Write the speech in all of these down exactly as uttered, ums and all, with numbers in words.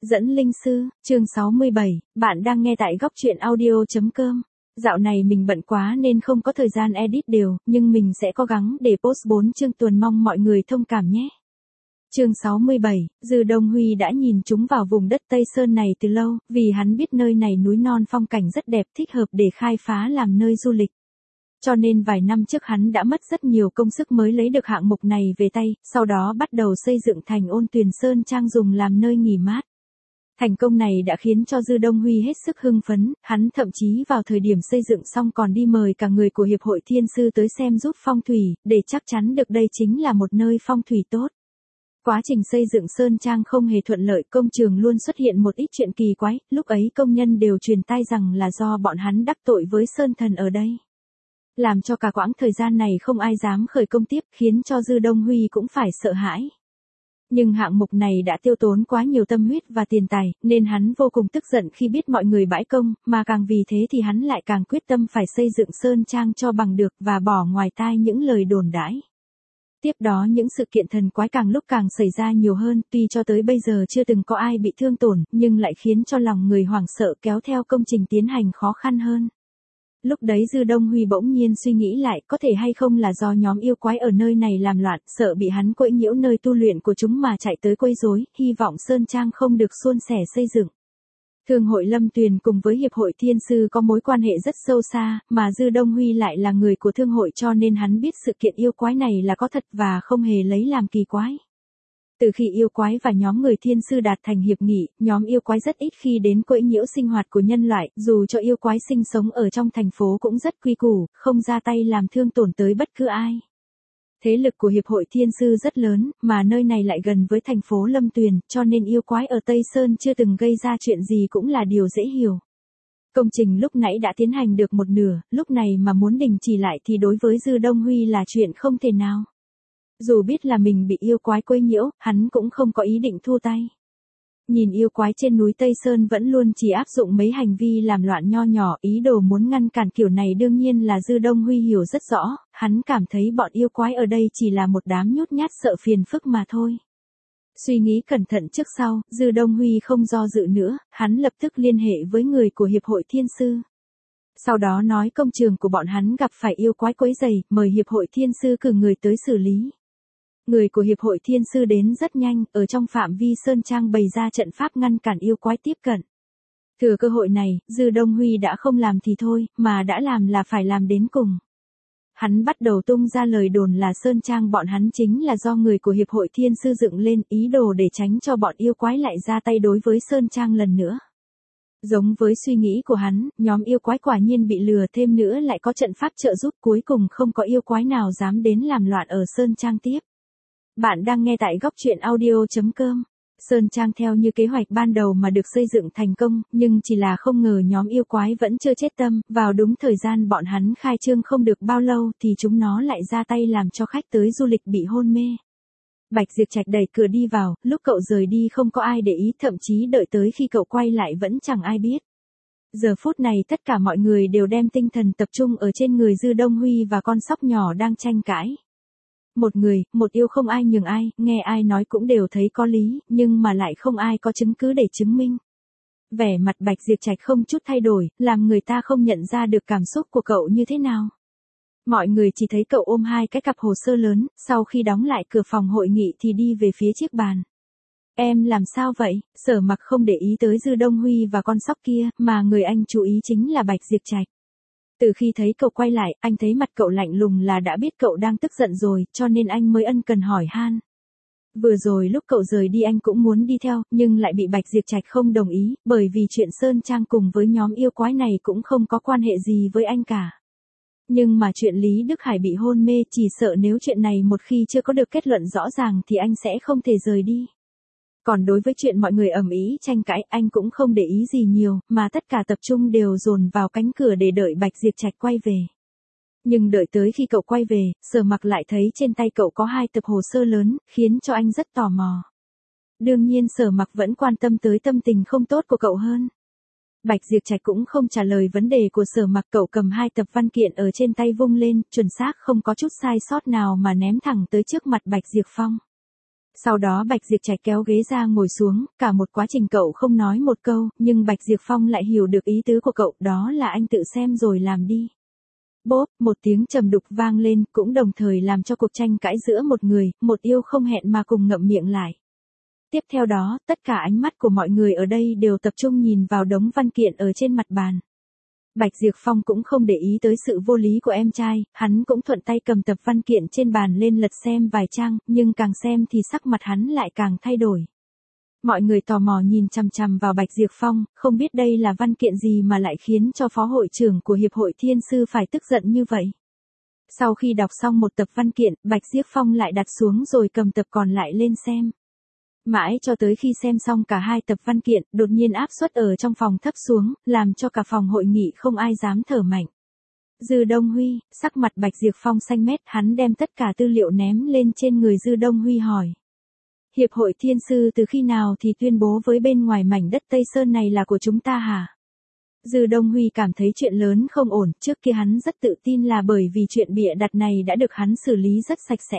Dẫn linh sư, chương sáu mươi bảy, bạn đang nghe tại góc truyện audio chấm com. Dạo này mình bận quá nên không có thời gian edit đều, nhưng mình sẽ cố gắng để post bốn chương tuần, mong mọi người thông cảm nhé. Chương sáu mươi bảy, Dư Đông Huy đã nhìn chúng vào vùng đất Tây Sơn này từ lâu, vì hắn biết nơi này núi non phong cảnh rất đẹp, thích hợp để khai phá làm nơi du lịch. Cho nên vài năm trước hắn đã mất rất nhiều công sức mới lấy được hạng mục này về tay, sau đó bắt đầu xây dựng thành Ôn Tuyền Sơn Trang dùng làm nơi nghỉ mát. Thành công này đã khiến cho Dư Đông Huy hết sức hưng phấn, hắn thậm chí vào thời điểm xây dựng xong còn đi mời cả người của Hiệp hội Thiên Sư tới xem giúp phong thủy, để chắc chắn được đây chính là một nơi phong thủy tốt. Quá trình xây dựng Sơn Trang không hề thuận lợi, công trường luôn xuất hiện một ít chuyện kỳ quái, lúc ấy công nhân đều truyền tai rằng là do bọn hắn đắc tội với Sơn Thần ở đây. Làm cho cả quãng thời gian này không ai dám khởi công tiếp, khiến cho Dư Đông Huy cũng phải sợ hãi. Nhưng hạng mục này đã tiêu tốn quá nhiều tâm huyết và tiền tài, nên hắn vô cùng tức giận khi biết mọi người bãi công, mà càng vì thế thì hắn lại càng quyết tâm phải xây dựng Sơn Trang cho bằng được và bỏ ngoài tai những lời đồn đãi. Tiếp đó những sự kiện thần quái càng lúc càng xảy ra nhiều hơn, tuy cho tới bây giờ chưa từng có ai bị thương tổn, nhưng lại khiến cho lòng người hoảng sợ, kéo theo công trình tiến hành khó khăn hơn. Lúc đấy Dư Đông Huy bỗng nhiên suy nghĩ lại, có thể hay không là do nhóm yêu quái ở nơi này làm loạn, sợ bị hắn quấy nhiễu nơi tu luyện của chúng mà chạy tới quấy rối, hy vọng Sơn Trang không được suôn sẻ xây dựng. Thương hội Lâm Tuyền cùng với Hiệp hội Thiên Sư có mối quan hệ rất sâu xa, mà Dư Đông Huy lại là người của thương hội, cho nên hắn biết sự kiện yêu quái này là có thật và không hề lấy làm kỳ quái. Từ khi yêu quái và nhóm người Thiên Sư đạt thành hiệp nghị, nhóm yêu quái rất ít khi đến quấy nhiễu sinh hoạt của nhân loại, dù cho yêu quái sinh sống ở trong thành phố cũng rất quy củ, không ra tay làm thương tổn tới bất cứ ai. Thế lực của Hiệp hội Thiên Sư rất lớn, mà nơi này lại gần với thành phố Lâm Tuyền, cho nên yêu quái ở Tây Sơn chưa từng gây ra chuyện gì cũng là điều dễ hiểu. Công trình lúc nãy đã tiến hành được một nửa, lúc này mà muốn đình chỉ lại thì đối với Dư Đông Huy là chuyện không thể nào. Dù biết là mình bị yêu quái quấy nhiễu, hắn cũng không có ý định thua tay. Nhìn yêu quái trên núi Tây Sơn vẫn luôn chỉ áp dụng mấy hành vi làm loạn nho nhỏ, ý đồ muốn ngăn cản kiểu này đương nhiên là Dư Đông Huy hiểu rất rõ, hắn cảm thấy bọn yêu quái ở đây chỉ là một đám nhút nhát sợ phiền phức mà thôi. Suy nghĩ cẩn thận trước sau, Dư Đông Huy không do dự nữa, hắn lập tức liên hệ với người của Hiệp hội Thiên Sư. Sau đó nói công trường của bọn hắn gặp phải yêu quái quấy rầy, mời Hiệp hội Thiên Sư cử người tới xử lý. Người của Hiệp hội Thiên Sư đến rất nhanh, ở trong phạm vi Sơn Trang bày ra trận pháp ngăn cản yêu quái tiếp cận. Thừa cơ hội này, Dư Đông Huy đã không làm thì thôi, mà đã làm là phải làm đến cùng. Hắn bắt đầu tung ra lời đồn là Sơn Trang bọn hắn chính là do người của Hiệp hội Thiên Sư dựng lên, ý đồ để tránh cho bọn yêu quái lại ra tay đối với Sơn Trang lần nữa. Giống với suy nghĩ của hắn, nhóm yêu quái quả nhiên bị lừa, thêm nữa lại có trận pháp trợ giúp, cuối cùng không có yêu quái nào dám đến làm loạn ở Sơn Trang tiếp. Bạn đang nghe tại góc truyện audio chấm com. Sơn Trang theo như kế hoạch ban đầu mà được xây dựng thành công, nhưng chỉ là không ngờ nhóm yêu quái vẫn chưa chết tâm, vào đúng thời gian bọn hắn khai trương không được bao lâu thì chúng nó lại ra tay làm cho khách tới du lịch bị hôn mê. Bạch Diệp Trạch đẩy cửa đi vào, lúc cậu rời đi không có ai để ý, thậm chí đợi tới khi cậu quay lại vẫn chẳng ai biết. Giờ phút này tất cả mọi người đều đem tinh thần tập trung ở trên người Dư Đông Huy và con sóc nhỏ đang tranh cãi. Một người, một yêu, không ai nhường ai, nghe ai nói cũng đều thấy có lý, nhưng mà lại không ai có chứng cứ để chứng minh. Vẻ mặt Bạch Diệp Trạch không chút thay đổi, làm người ta không nhận ra được cảm xúc của cậu như thế nào. Mọi người chỉ thấy cậu ôm hai cái cặp hồ sơ lớn, sau khi đóng lại cửa phòng hội nghị thì đi về phía chiếc bàn. Em làm sao vậy? Sở Mặc không để ý tới Dư Đông Huy và con sóc kia, mà người anh chú ý chính là Bạch Diệp Trạch. Từ khi thấy cậu quay lại, anh thấy mặt cậu lạnh lùng là đã biết cậu đang tức giận rồi, cho nên anh mới ân cần hỏi han. Vừa rồi lúc cậu rời đi anh cũng muốn đi theo, nhưng lại bị Bạch Diệp Trạch không đồng ý, bởi vì chuyện Sơn Trang cùng với nhóm yêu quái này cũng không có quan hệ gì với anh cả. Nhưng mà chuyện Lý Đức Hải bị hôn mê, chỉ sợ nếu chuyện này một khi chưa có được kết luận rõ ràng thì anh sẽ không thể rời đi. Còn đối với chuyện mọi người ầm ĩ tranh cãi, anh cũng không để ý gì nhiều, mà tất cả tập trung đều dồn vào cánh cửa để đợi Bạch Diệp Trạch quay về. Nhưng đợi tới khi cậu quay về, Sở Mặc lại thấy trên tay cậu có hai tập hồ sơ lớn, khiến cho anh rất tò mò. Đương nhiên Sở Mặc vẫn quan tâm tới tâm tình không tốt của cậu hơn. Bạch Diệp Trạch cũng không trả lời vấn đề của Sở Mặc, cậu cầm hai tập văn kiện ở trên tay vung lên, chuẩn xác không có chút sai sót nào mà ném thẳng tới trước mặt Bạch Diệp Phong. Sau đó Bạch Diệp Trạch kéo ghế ra ngồi xuống, cả một quá trình cậu không nói một câu, nhưng Bạch Diệp Phong lại hiểu được ý tứ của cậu, đó là anh tự xem rồi làm đi. Bốp, một tiếng trầm đục vang lên, cũng đồng thời làm cho cuộc tranh cãi giữa một người, một yêu không hẹn mà cùng ngậm miệng lại. Tiếp theo đó, tất cả ánh mắt của mọi người ở đây đều tập trung nhìn vào đống văn kiện ở trên mặt bàn. Bạch Diệp Phong cũng không để ý tới sự vô lý của em trai, hắn cũng thuận tay cầm tập văn kiện trên bàn lên lật xem vài trang, nhưng càng xem thì sắc mặt hắn lại càng thay đổi. Mọi người tò mò nhìn chằm chằm vào Bạch Diệp Phong, không biết đây là văn kiện gì mà lại khiến cho phó hội trưởng của Hiệp hội Thiên Sư phải tức giận như vậy. Sau khi đọc xong một tập văn kiện, Bạch Diệp Phong lại đặt xuống rồi cầm tập còn lại lên xem. Mãi cho tới khi xem xong cả hai tập văn kiện, đột nhiên áp suất ở trong phòng thấp xuống, làm cho cả phòng hội nghị không ai dám thở mạnh. Dư Đông Huy, sắc mặt Bạch Diệp Phong xanh mét, hắn đem tất cả tư liệu ném lên trên người Dư Đông Huy hỏi. Hiệp hội Thiên Sư từ khi nào thì tuyên bố với bên ngoài mảnh đất Tây Sơn này là của chúng ta hả? Dư Đông Huy cảm thấy chuyện lớn không ổn, trước kia hắn rất tự tin là bởi vì chuyện bịa đặt này đã được hắn xử lý rất sạch sẽ.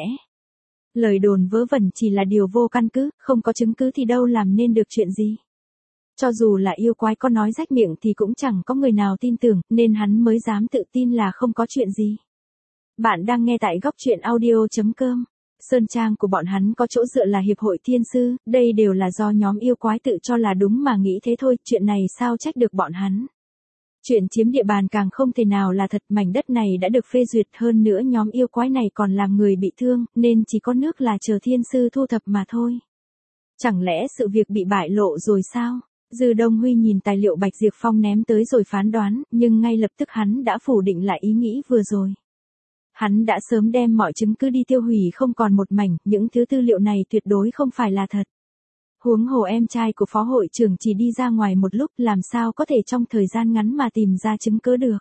Lời đồn vớ vẩn chỉ là điều vô căn cứ, không có chứng cứ thì đâu làm nên được chuyện gì. Cho dù là yêu quái có nói rách miệng thì cũng chẳng có người nào tin tưởng, nên hắn mới dám tự tin là không có chuyện gì. Bạn đang nghe tại góc truyện audio chấm com. Sơn trang của bọn hắn có chỗ dựa là Hiệp hội Thiên Sư, đây đều là do nhóm yêu quái tự cho là đúng mà nghĩ thế thôi, chuyện này sao trách được bọn hắn. Chuyện chiếm địa bàn càng không thể nào là thật, mảnh đất này đã được phê duyệt, hơn nữa nhóm yêu quái này còn làm người bị thương, nên chỉ có nước là chờ Thiên Sư thu thập mà thôi. Chẳng lẽ sự việc bị bại lộ rồi sao? Dư Đông Huy nhìn tài liệu Bạch Diệp Phong ném tới rồi phán đoán, nhưng ngay lập tức hắn đã phủ định lại ý nghĩ vừa rồi. Hắn đã sớm đem mọi chứng cứ đi tiêu hủy không còn một mảnh, những thứ tư liệu này tuyệt đối không phải là thật. Huống hồ em trai của phó hội trưởng chỉ đi ra ngoài một lúc, làm sao có thể trong thời gian ngắn mà tìm ra chứng cứ được.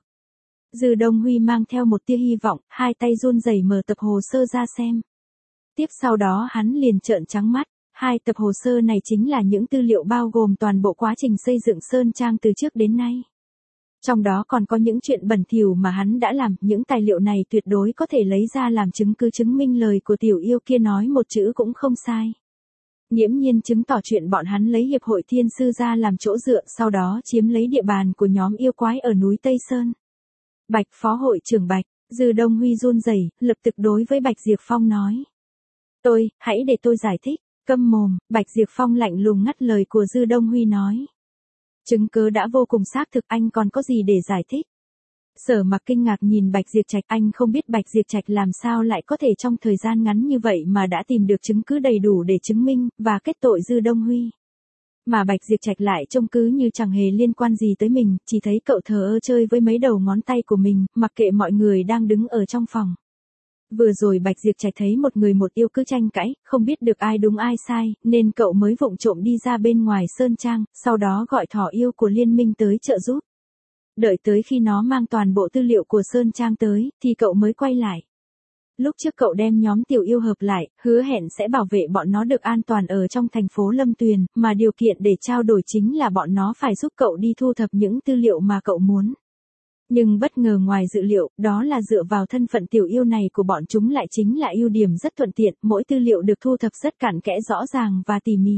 Dư Đông Huy mang theo một tia hy vọng, hai tay run rẩy mở tập hồ sơ ra xem. Tiếp sau đó hắn liền trợn trắng mắt, hai tập hồ sơ này chính là những tư liệu bao gồm toàn bộ quá trình xây dựng Sơn Trang từ trước đến nay. Trong đó còn có những chuyện bẩn thỉu mà hắn đã làm, những tài liệu này tuyệt đối có thể lấy ra làm chứng cứ chứng minh lời của tiểu yêu kia nói một chữ cũng không sai. Nghiễm nhiên chứng tỏ chuyện bọn hắn lấy Hiệp hội Thiên Sư ra làm chỗ dựa, sau đó chiếm lấy địa bàn của nhóm yêu quái ở núi Tây Sơn. Bạch phó hội trưởng Bạch, Dư Đông Huy run rẩy, lập tức đối với Bạch Diệp Phong nói. Tôi, hãy để tôi giải thích, câm mồm, Bạch Diệp Phong lạnh lùng ngắt lời của Dư Đông Huy nói. Chứng cứ đã vô cùng xác thực, anh còn có gì để giải thích? Sở Mặc kinh ngạc nhìn Bạch Diệp Trạch, anh không biết Bạch Diệp Trạch làm sao lại có thể trong thời gian ngắn như vậy mà đã tìm được chứng cứ đầy đủ để chứng minh và kết tội Dư Đông Huy. Mà Bạch Diệp Trạch lại trông cứ như chẳng hề liên quan gì tới mình, chỉ thấy cậu thờ ơ chơi với mấy đầu ngón tay của mình, mặc kệ mọi người đang đứng ở trong phòng. Vừa rồi Bạch Diệp Trạch thấy một người một yêu cứ tranh cãi, không biết được ai đúng ai sai, nên cậu mới vụng trộm đi ra bên ngoài Sơn Trang, sau đó gọi thỏ yêu của liên minh tới trợ giúp. Đợi tới khi nó mang toàn bộ tư liệu của Sơn Trang tới, thì cậu mới quay lại. Lúc trước cậu đem nhóm tiểu yêu hợp lại, hứa hẹn sẽ bảo vệ bọn nó được an toàn ở trong thành phố Lâm Tuyền, mà điều kiện để trao đổi chính là bọn nó phải giúp cậu đi thu thập những tư liệu mà cậu muốn. Nhưng bất ngờ ngoài dự liệu, đó là dựa vào thân phận tiểu yêu này của bọn chúng lại chính là ưu điểm rất thuận tiện, mỗi tư liệu được thu thập rất cặn kẽ rõ ràng và tỉ mỉ.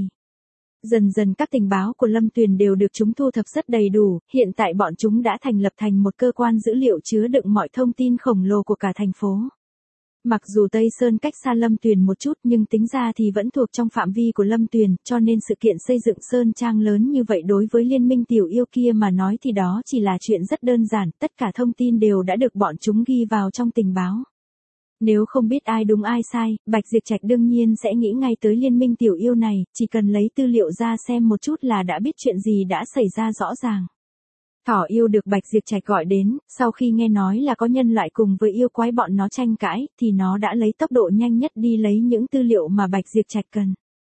Dần dần các tình báo của Lâm Tuyền đều được chúng thu thập rất đầy đủ, hiện tại bọn chúng đã thành lập thành một cơ quan dữ liệu chứa đựng mọi thông tin khổng lồ của cả thành phố. Mặc dù Tây Sơn cách xa Lâm Tuyền một chút nhưng tính ra thì vẫn thuộc trong phạm vi của Lâm Tuyền, cho nên sự kiện xây dựng Sơn Trang lớn như vậy đối với liên minh tiểu yêu kia mà nói thì đó chỉ là chuyện rất đơn giản, tất cả thông tin đều đã được bọn chúng ghi vào trong tình báo. Nếu không biết ai đúng ai sai, Bạch Diệp Trạch đương nhiên sẽ nghĩ ngay tới liên minh tiểu yêu này, chỉ cần lấy tư liệu ra xem một chút là đã biết chuyện gì đã xảy ra rõ ràng. Thỏ yêu được Bạch Diệp Trạch gọi đến, sau khi nghe nói là có nhân loại cùng với yêu quái bọn nó tranh cãi, thì nó đã lấy tốc độ nhanh nhất đi lấy những tư liệu mà Bạch Diệp Trạch cần.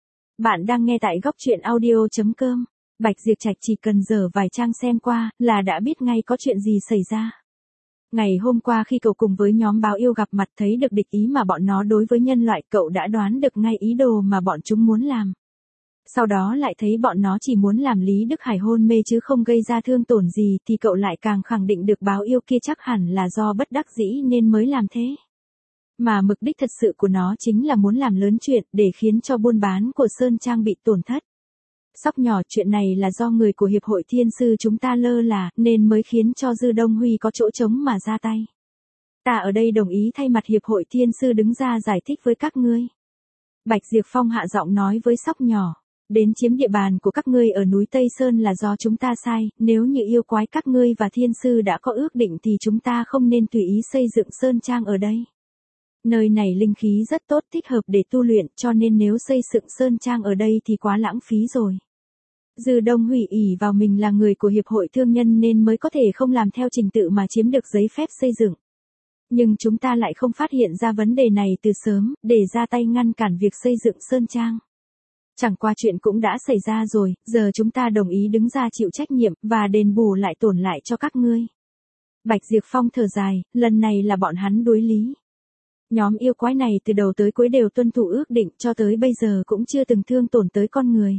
Bạn đang nghe tại góc truyện audio chấm com. Bạch Diệp Trạch chỉ cần dở vài trang xem qua, là đã biết ngay có chuyện gì xảy ra. Ngày hôm qua khi cậu cùng với nhóm báo yêu gặp mặt thấy được địch ý mà bọn nó đối với nhân loại, cậu đã đoán được ngay ý đồ mà bọn chúng muốn làm. Sau đó lại thấy bọn nó chỉ muốn làm Lý Đức Hải hôn mê chứ không gây ra thương tổn gì, thì cậu lại càng khẳng định được báo yêu kia chắc hẳn là do bất đắc dĩ nên mới làm thế. Mà mục đích thật sự của nó chính là muốn làm lớn chuyện để khiến cho buôn bán của Sơn Trang bị tổn thất. Sóc nhỏ, chuyện này là do người của Hiệp hội Thiên Sư chúng ta lơ là, nên mới khiến cho Dư Đông Huy có chỗ trống mà ra tay. Ta ở đây đồng ý thay mặt Hiệp hội Thiên Sư đứng ra giải thích với các ngươi. Bạch Diệp Phong hạ giọng nói với Sóc nhỏ. Đến chiếm địa bàn của các ngươi ở núi Tây Sơn là do chúng ta sai, nếu như yêu quái các ngươi và Thiên Sư đã có ước định thì chúng ta không nên tùy ý xây dựng Sơn Trang ở đây. Nơi này linh khí rất tốt, thích hợp để tu luyện, cho nên nếu xây dựng Sơn Trang ở đây thì quá lãng phí rồi. Dư Đông Huy ỷ vào mình là người của Hiệp hội Thương nhân nên mới có thể không làm theo trình tự mà chiếm được giấy phép xây dựng. Nhưng chúng ta lại không phát hiện ra vấn đề này từ sớm, để ra tay ngăn cản việc xây dựng Sơn Trang. Chẳng qua chuyện cũng đã xảy ra rồi, giờ chúng ta đồng ý đứng ra chịu trách nhiệm, và đền bù lại tổn lại cho các ngươi. Bạch Diệp Phong thở dài, lần này là bọn hắn đối lý. Nhóm yêu quái này từ đầu tới cuối đều tuân thủ ước định, cho tới bây giờ cũng chưa từng thương tổn tới con người.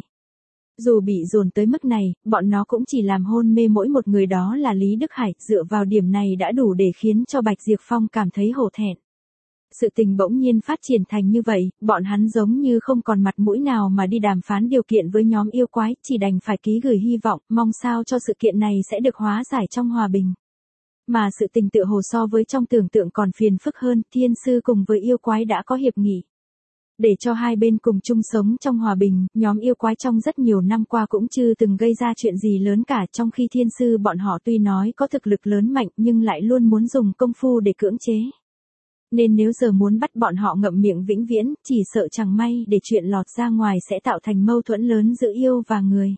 Dù bị dồn tới mức này, bọn nó cũng chỉ làm hôn mê mỗi một người, đó là Lý Đức Hải, dựa vào điểm này đã đủ để khiến cho Bạch Diệp Phong cảm thấy hổ thẹn. Sự tình bỗng nhiên phát triển thành như vậy, bọn hắn giống như không còn mặt mũi nào mà đi đàm phán điều kiện với nhóm yêu quái, chỉ đành phải ký gửi hy vọng, mong sao cho sự kiện này sẽ được hóa giải trong hòa bình. Mà sự tình tựa hồ so với trong tưởng tượng còn phiền phức hơn, Thiên Sư cùng với yêu quái đã có hiệp nghị. Để cho hai bên cùng chung sống trong hòa bình, nhóm yêu quái trong rất nhiều năm qua cũng chưa từng gây ra chuyện gì lớn cả, trong khi Thiên Sư bọn họ tuy nói có thực lực lớn mạnh nhưng lại luôn muốn dùng công phu để cưỡng chế. Nên nếu giờ muốn bắt bọn họ ngậm miệng vĩnh viễn, chỉ sợ chẳng may để chuyện lọt ra ngoài sẽ tạo thành mâu thuẫn lớn giữa yêu và người.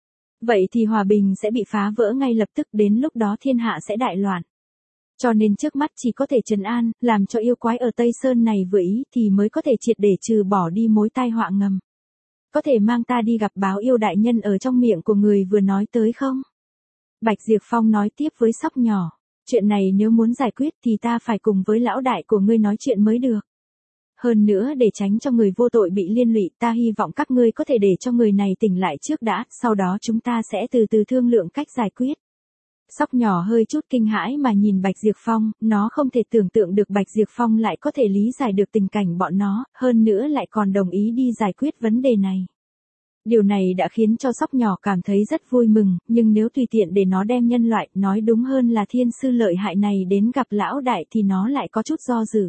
Vậy thì hòa bình sẽ bị phá vỡ ngay lập tức, đến lúc đó thiên hạ sẽ đại loạn. Cho nên trước mắt chỉ có thể trấn an, làm cho yêu quái ở Tây Sơn này vừa ý thì mới có thể triệt để trừ bỏ đi mối tai họa ngầm. Có thể mang ta đi gặp Báo Yêu đại nhân ở trong miệng của người vừa nói tới không? Bạch Diệp Phong nói tiếp với Sóc nhỏ. Chuyện này nếu muốn giải quyết thì ta phải cùng với lão đại của ngươi nói chuyện mới được. Hơn nữa để tránh cho người vô tội bị liên lụy, ta hy vọng các ngươi có thể để cho người này tỉnh lại trước đã, sau đó chúng ta sẽ từ từ thương lượng cách giải quyết. Sóc nhỏ hơi chút kinh hãi mà nhìn Bạch Diệp Phong, nó không thể tưởng tượng được Bạch Diệp Phong lại có thể lý giải được tình cảnh bọn nó, hơn nữa lại còn đồng ý đi giải quyết vấn đề này. Điều này đã khiến cho Sóc nhỏ cảm thấy rất vui mừng, nhưng nếu tùy tiện để nó đem nhân loại, nói đúng hơn là Thiên Sư lợi hại này đến gặp lão đại thì nó lại có chút do dự.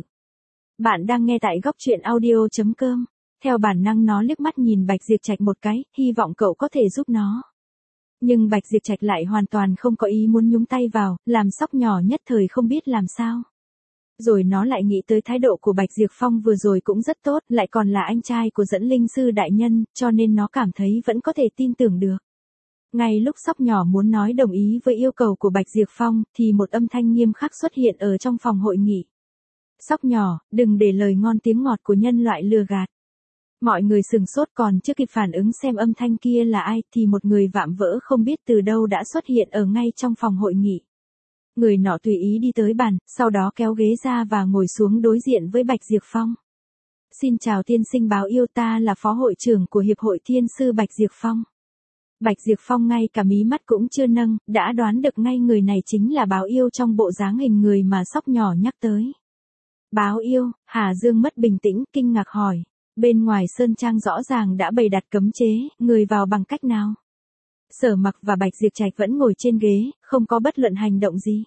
Bạn đang nghe tại góc truyện audio chấm com. Theo bản năng nó liếc mắt nhìn Bạch Diệp Trạch một cái, hy vọng cậu có thể giúp nó. Nhưng Bạch Diệp Trạch lại hoàn toàn không có ý muốn nhúng tay vào, làm Sóc nhỏ nhất thời không biết làm sao. Rồi nó lại nghĩ tới thái độ của Bạch Diệp Phong vừa rồi cũng rất tốt, lại còn là anh trai của Dẫn Linh Sư đại nhân, cho nên nó cảm thấy vẫn có thể tin tưởng được. Ngay lúc Sóc nhỏ muốn nói đồng ý với yêu cầu của Bạch Diệp Phong, thì một âm thanh nghiêm khắc xuất hiện ở trong phòng hội nghị. Sóc nhỏ, đừng để lời ngon tiếng ngọt của nhân loại lừa gạt. Mọi người sừng sốt, còn chưa kịp phản ứng xem âm thanh kia là ai, thì một người vạm vỡ không biết từ đâu đã xuất hiện ở ngay trong phòng hội nghị. Người nọ tùy ý đi tới bàn, sau đó kéo ghế ra và ngồi xuống đối diện với Bạch Diệp Phong. Xin chào tiên sinh Báo Yêu, ta là phó hội trưởng của Hiệp hội Thiên Sư Bạch Diệp Phong. Bạch Diệp Phong ngay cả mí mắt cũng chưa nâng, đã đoán được ngay người này chính là Báo Yêu trong bộ dáng hình người mà Sóc nhỏ nhắc tới. Báo Yêu, Hà Dương mất bình tĩnh, kinh ngạc hỏi. Bên ngoài Sơn Trang rõ ràng đã bày đặt cấm chế, người vào bằng cách nào? Sở Mặc và Bạch Diệp Trạch vẫn ngồi trên ghế, không có bất luận hành động gì.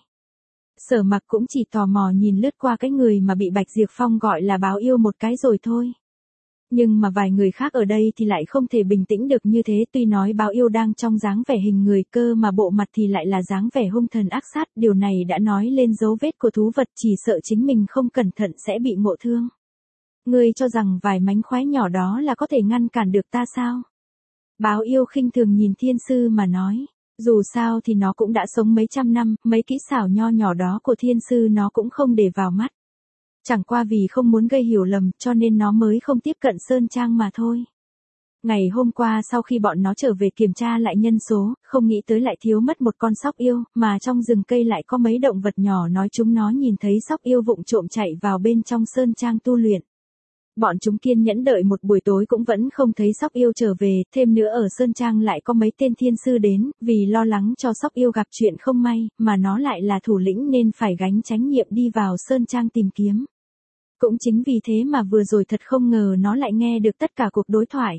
Sở Mặc cũng chỉ tò mò nhìn lướt qua cái người mà bị Bạch Diệp Phong gọi là Báo Yêu một cái rồi thôi. Nhưng mà vài người khác ở đây thì lại không thể bình tĩnh được như thế, tuy nói Báo Yêu đang trong dáng vẻ hình người cơ mà bộ mặt thì lại là dáng vẻ hung thần ác sát, điều này đã nói lên dấu vết của thú vật, chỉ sợ chính mình không cẩn thận sẽ bị ngộ thương. Ngươi cho rằng vài mánh khóe nhỏ đó là có thể ngăn cản được ta sao? Báo Yêu khinh thường nhìn Thiên Sư mà nói, dù sao thì nó cũng đã sống mấy trăm năm, mấy kỹ xảo nho nhỏ đó của Thiên Sư nó cũng không để vào mắt. Chẳng qua vì không muốn gây hiểu lầm cho nên nó mới không tiếp cận Sơn Trang mà thôi. Ngày hôm qua sau khi bọn nó trở về kiểm tra lại nhân số, không nghĩ tới lại thiếu mất một con sóc yêu, mà trong rừng cây lại có mấy động vật nhỏ, nói chúng nó nhìn thấy sóc yêu vụng trộm chạy vào bên trong Sơn Trang tu luyện. Bọn chúng kiên nhẫn đợi một buổi tối cũng vẫn không thấy sóc yêu trở về, thêm nữa ở Sơn Trang lại có mấy tên thiên sư đến, vì lo lắng cho sóc yêu gặp chuyện không may, mà nó lại là thủ lĩnh nên phải gánh trách nhiệm đi vào Sơn Trang tìm kiếm. Cũng chính vì thế mà vừa rồi thật không ngờ nó lại nghe được tất cả cuộc đối thoại.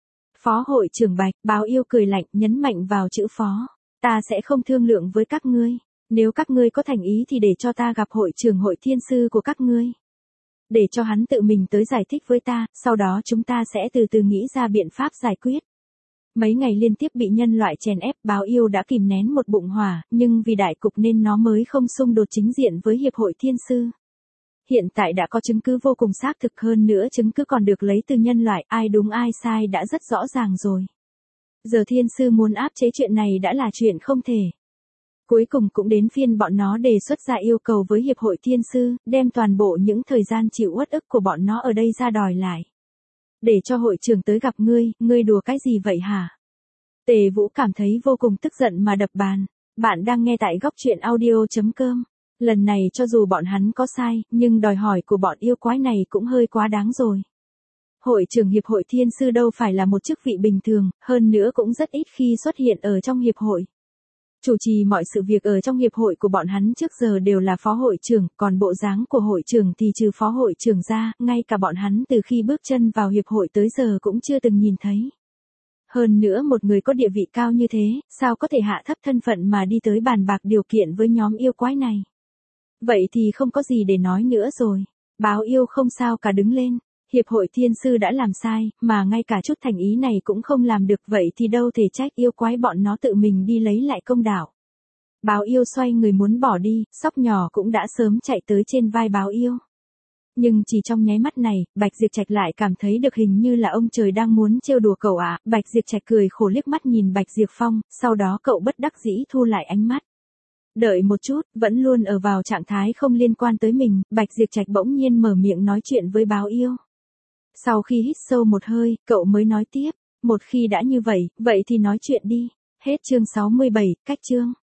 Phó hội trưởng Bạch, báo yêu cười lạnh, nhấn mạnh vào chữ phó. Ta sẽ không thương lượng với các ngươi. Nếu các ngươi có thành ý thì để cho ta gặp hội trưởng hội thiên sư của các ngươi. Để cho hắn tự mình tới giải thích với ta, sau đó chúng ta sẽ từ từ nghĩ ra biện pháp giải quyết. Mấy ngày liên tiếp bị nhân loại chèn ép, báo yêu đã kìm nén một bụng hỏa, nhưng vì đại cục nên nó mới không xung đột chính diện với Hiệp hội Thiên Sư. Hiện tại đã có chứng cứ vô cùng xác thực, hơn nữa chứng cứ còn được lấy từ nhân loại, ai đúng ai sai đã rất rõ ràng rồi. Giờ Thiên Sư muốn áp chế chuyện này đã là chuyện không thể. Cuối cùng cũng đến phiên bọn nó đề xuất ra yêu cầu với Hiệp hội Thiên Sư, đem toàn bộ những thời gian chịu uất ức của bọn nó ở đây ra đòi lại. Để cho hội trưởng tới gặp ngươi, ngươi đùa cái gì vậy hả? Tề Vũ cảm thấy vô cùng tức giận mà đập bàn. Bạn đang nghe tại góc truyện audio chấm com. Lần này cho dù bọn hắn có sai, nhưng đòi hỏi của bọn yêu quái này cũng hơi quá đáng rồi. Hội trưởng Hiệp hội Thiên Sư đâu phải là một chức vị bình thường, hơn nữa cũng rất ít khi xuất hiện ở trong hiệp hội. Chủ trì mọi sự việc ở trong hiệp hội của bọn hắn trước giờ đều là phó hội trưởng, còn bộ dáng của hội trưởng thì trừ phó hội trưởng ra, ngay cả bọn hắn từ khi bước chân vào hiệp hội tới giờ cũng chưa từng nhìn thấy. Hơn nữa một người có địa vị cao như thế, sao có thể hạ thấp thân phận mà đi tới bàn bạc điều kiện với nhóm yêu quái này. Vậy thì không có gì để nói nữa rồi. Báo yêu không sao cả đứng lên. Hiệp hội Thiên Sư đã làm sai, mà ngay cả chút thành ý này cũng không làm được, vậy thì đâu thể trách yêu quái bọn nó tự mình đi lấy lại công đạo. Báo yêu xoay người muốn bỏ đi, sóc nhỏ cũng đã sớm chạy tới trên vai báo yêu. Nhưng chỉ trong nháy mắt này, Bạch Diệp Trạch lại cảm thấy được hình như là ông trời đang muốn trêu đùa cậu ạ. À. Bạch Diệp Trạch cười khổ liếc mắt nhìn Bạch Diệp Phong, sau đó cậu bất đắc dĩ thu lại ánh mắt. Đợi một chút, vẫn luôn ở vào trạng thái không liên quan tới mình, Bạch Diệp Trạch bỗng nhiên mở miệng nói chuyện với báo yêu. Sau khi hít sâu một hơi, cậu mới nói tiếp, một khi đã như vậy, vậy thì nói chuyện đi. Hết chương sáu mươi bảy, cách chương.